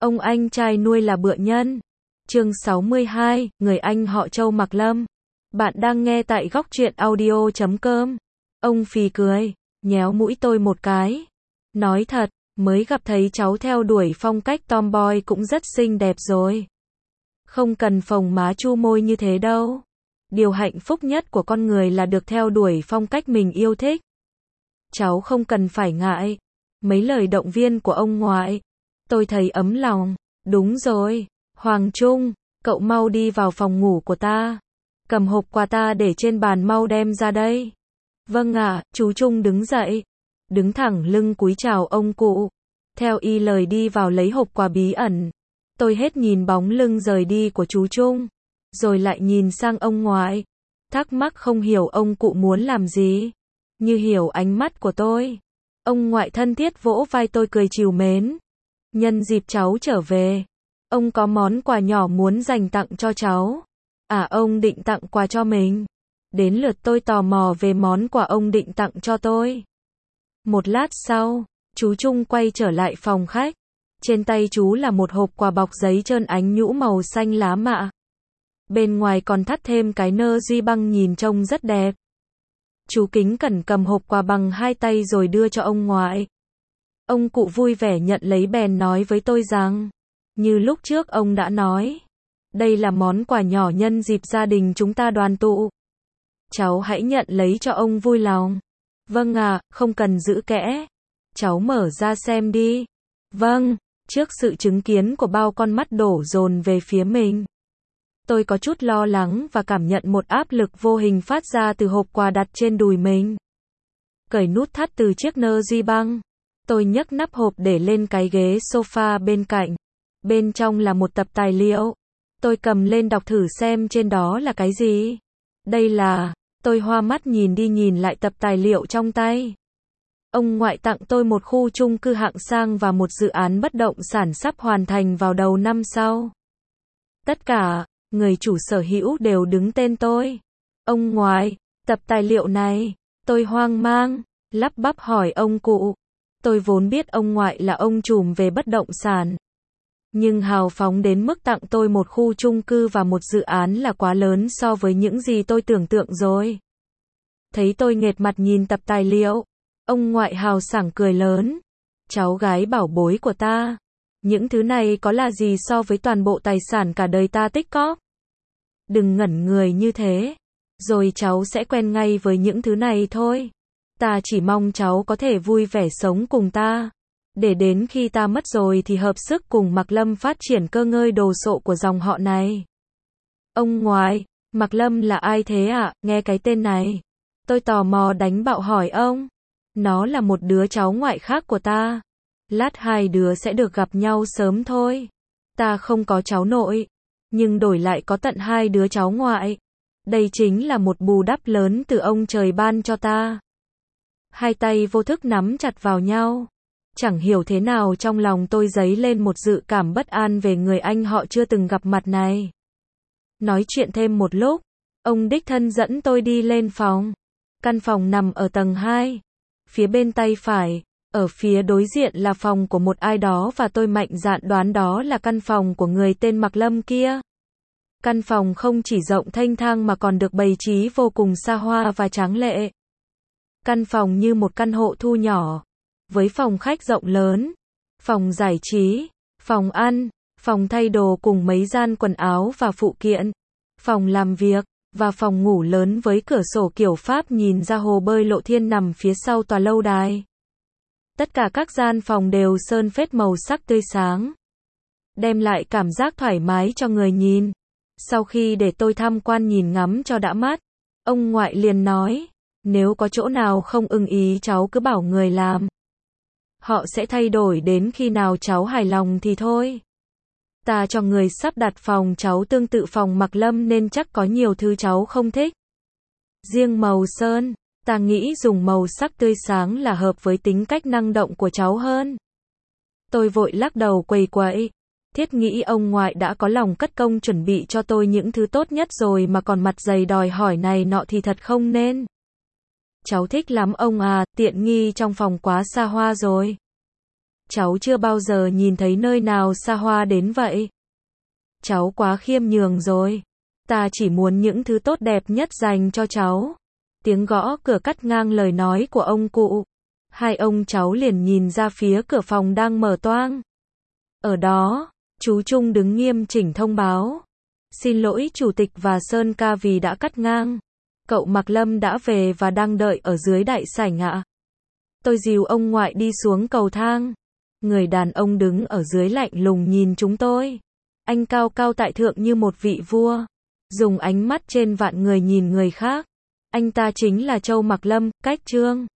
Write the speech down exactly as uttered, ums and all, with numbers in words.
Ông anh trai nuôi là bựa nhân. Chương sáu mươi hai, người anh họ Châu Mạc Lâm. Bạn đang nghe tại góc truyện audio chấm com. Ông phì cười, nhéo mũi tôi một cái. Nói thật, mới gặp thấy cháu theo đuổi phong cách tomboy cũng rất xinh đẹp rồi. Không cần phồng má chu môi như thế đâu. Điều hạnh phúc nhất của con người là được theo đuổi phong cách mình yêu thích. Cháu không cần phải ngại. Mấy lời động viên của ông ngoại, tôi thấy ấm lòng. Đúng rồi, Hoàng Trung, cậu mau đi vào phòng ngủ của ta. Cầm hộp quà ta để trên bàn mau đem ra đây. Vâng ạ, chú Trung đứng dậy. Đứng thẳng lưng cúi chào ông cụ. Theo y lời đi vào lấy hộp quà bí ẩn. Tôi hết nhìn bóng lưng rời đi của chú Trung. Rồi lại nhìn sang ông ngoại. Thắc mắc không hiểu ông cụ muốn làm gì. Như hiểu ánh mắt của tôi. Ông ngoại thân thiết vỗ vai tôi cười trìu mến. Nhân dịp cháu trở về, ông có món quà nhỏ muốn dành tặng cho cháu. À, ông định tặng quà cho mình. Đến lượt tôi tò mò về món quà ông định tặng cho tôi. Một lát sau, chú Trung quay trở lại phòng khách. Trên tay chú là một hộp quà bọc giấy trơn ánh nhũ màu xanh lá mạ. Bên ngoài còn thắt thêm cái nơ duy băng nhìn trông rất đẹp. Chú kính cẩn cầm hộp quà bằng hai tay rồi đưa cho ông ngoại. Ông cụ vui vẻ nhận lấy bèn nói với tôi rằng, như lúc trước ông đã nói, đây là món quà nhỏ nhân dịp gia đình chúng ta đoàn tụ. Cháu hãy nhận lấy cho ông vui lòng. Vâng ạ, không cần giữ kẽ. Cháu mở ra xem đi. Vâng, trước sự chứng kiến của bao con mắt đổ dồn về phía mình. Tôi có chút lo lắng và cảm nhận một áp lực vô hình phát ra từ hộp quà đặt trên đùi mình. Cởi nút thắt từ chiếc nơ duy băng. Tôi nhấc nắp hộp để lên cái ghế sofa bên cạnh. Bên trong là một tập tài liệu. Tôi cầm lên đọc thử xem trên đó là cái gì. Đây là, tôi hoa mắt nhìn đi nhìn lại tập tài liệu trong tay. Ông ngoại tặng tôi một khu chung cư hạng sang và một dự án bất động sản sắp hoàn thành vào đầu năm sau. Tất cả, người chủ sở hữu đều đứng tên tôi. Ông ngoại, tập tài liệu này, tôi hoang mang, lắp bắp hỏi ông cụ. Tôi vốn biết ông ngoại là ông trùm về bất động sản. Nhưng hào phóng đến mức tặng tôi một khu chung cư và một dự án là quá lớn so với những gì tôi tưởng tượng rồi. Thấy tôi nghệt mặt nhìn tập tài liệu, ông ngoại hào sảng cười lớn. Cháu gái bảo bối của ta, những thứ này có là gì so với toàn bộ tài sản cả đời ta tích cóp. Đừng ngẩn người như thế, rồi cháu sẽ quen ngay với những thứ này thôi. Ta chỉ mong cháu có thể vui vẻ sống cùng ta. Để đến khi ta mất rồi thì hợp sức cùng Mạc Lâm phát triển cơ ngơi đồ sộ của dòng họ này. Ông ngoại, Mạc Lâm là ai thế ạ? À? Nghe cái tên này. Tôi tò mò đánh bạo hỏi ông. Nó là một đứa cháu ngoại khác của ta. Lát hai đứa sẽ được gặp nhau sớm thôi. Ta không có cháu nội, nhưng đổi lại có tận hai đứa cháu ngoại. Đây chính là một bù đắp lớn từ ông trời ban cho ta. Hai tay vô thức nắm chặt vào nhau. Chẳng hiểu thế nào trong lòng tôi dấy lên một dự cảm bất an về người anh họ chưa từng gặp mặt này. Nói chuyện thêm một lúc, ông đích thân dẫn tôi đi lên phòng. Căn phòng nằm ở tầng hai. Phía bên tay phải, ở phía đối diện là phòng của một ai đó và tôi mạnh dạn đoán đó là căn phòng của người tên Mạc Lâm kia. Căn phòng không chỉ rộng thênh thang mà còn được bày trí vô cùng xa hoa và tráng lệ. Căn phòng như một căn hộ thu nhỏ, với phòng khách rộng lớn, phòng giải trí, phòng ăn, phòng thay đồ cùng mấy gian quần áo và phụ kiện, phòng làm việc, và phòng ngủ lớn với cửa sổ kiểu Pháp nhìn ra hồ bơi Lộ Thiên nằm phía sau tòa lâu đài. Tất cả các gian phòng đều sơn phết màu sắc tươi sáng, đem lại cảm giác thoải mái cho người nhìn. Sau khi để tôi tham quan nhìn ngắm cho đã mắt, ông ngoại liền nói, nếu có chỗ nào không ưng ý cháu cứ bảo người làm. Họ sẽ thay đổi đến khi nào cháu hài lòng thì thôi. Ta cho người sắp đặt phòng cháu tương tự phòng Mạc Lâm nên chắc có nhiều thứ cháu không thích. Riêng màu sơn, ta nghĩ dùng màu sắc tươi sáng là hợp với tính cách năng động của cháu hơn. Tôi vội lắc đầu quầy quậy. Thiết nghĩ ông ngoại đã có lòng cất công chuẩn bị cho tôi những thứ tốt nhất rồi mà còn mặt dày đòi hỏi này nọ thì thật không nên. Cháu thích lắm ông à, tiện nghi trong phòng quá xa hoa rồi. Cháu chưa bao giờ nhìn thấy nơi nào xa hoa đến vậy. Cháu quá khiêm nhường rồi. Ta chỉ muốn những thứ tốt đẹp nhất dành cho cháu. Tiếng gõ cửa cắt ngang lời nói của ông cụ. Hai ông cháu liền nhìn ra phía cửa phòng đang mở toang. Ở đó, chú Trung đứng nghiêm chỉnh thông báo. Xin lỗi chủ tịch và Sơn ca vì đã cắt ngang. Cậu Mạc Lâm đã về và đang đợi ở dưới đại sảnh ạ. Tôi dìu ông ngoại đi xuống cầu thang. Người đàn ông đứng ở dưới lạnh lùng nhìn chúng tôi. Anh cao cao tại thượng như một vị vua. Dùng ánh mắt trên vạn người nhìn người khác. Anh ta chính là Châu Mạc Lâm, cách Trương.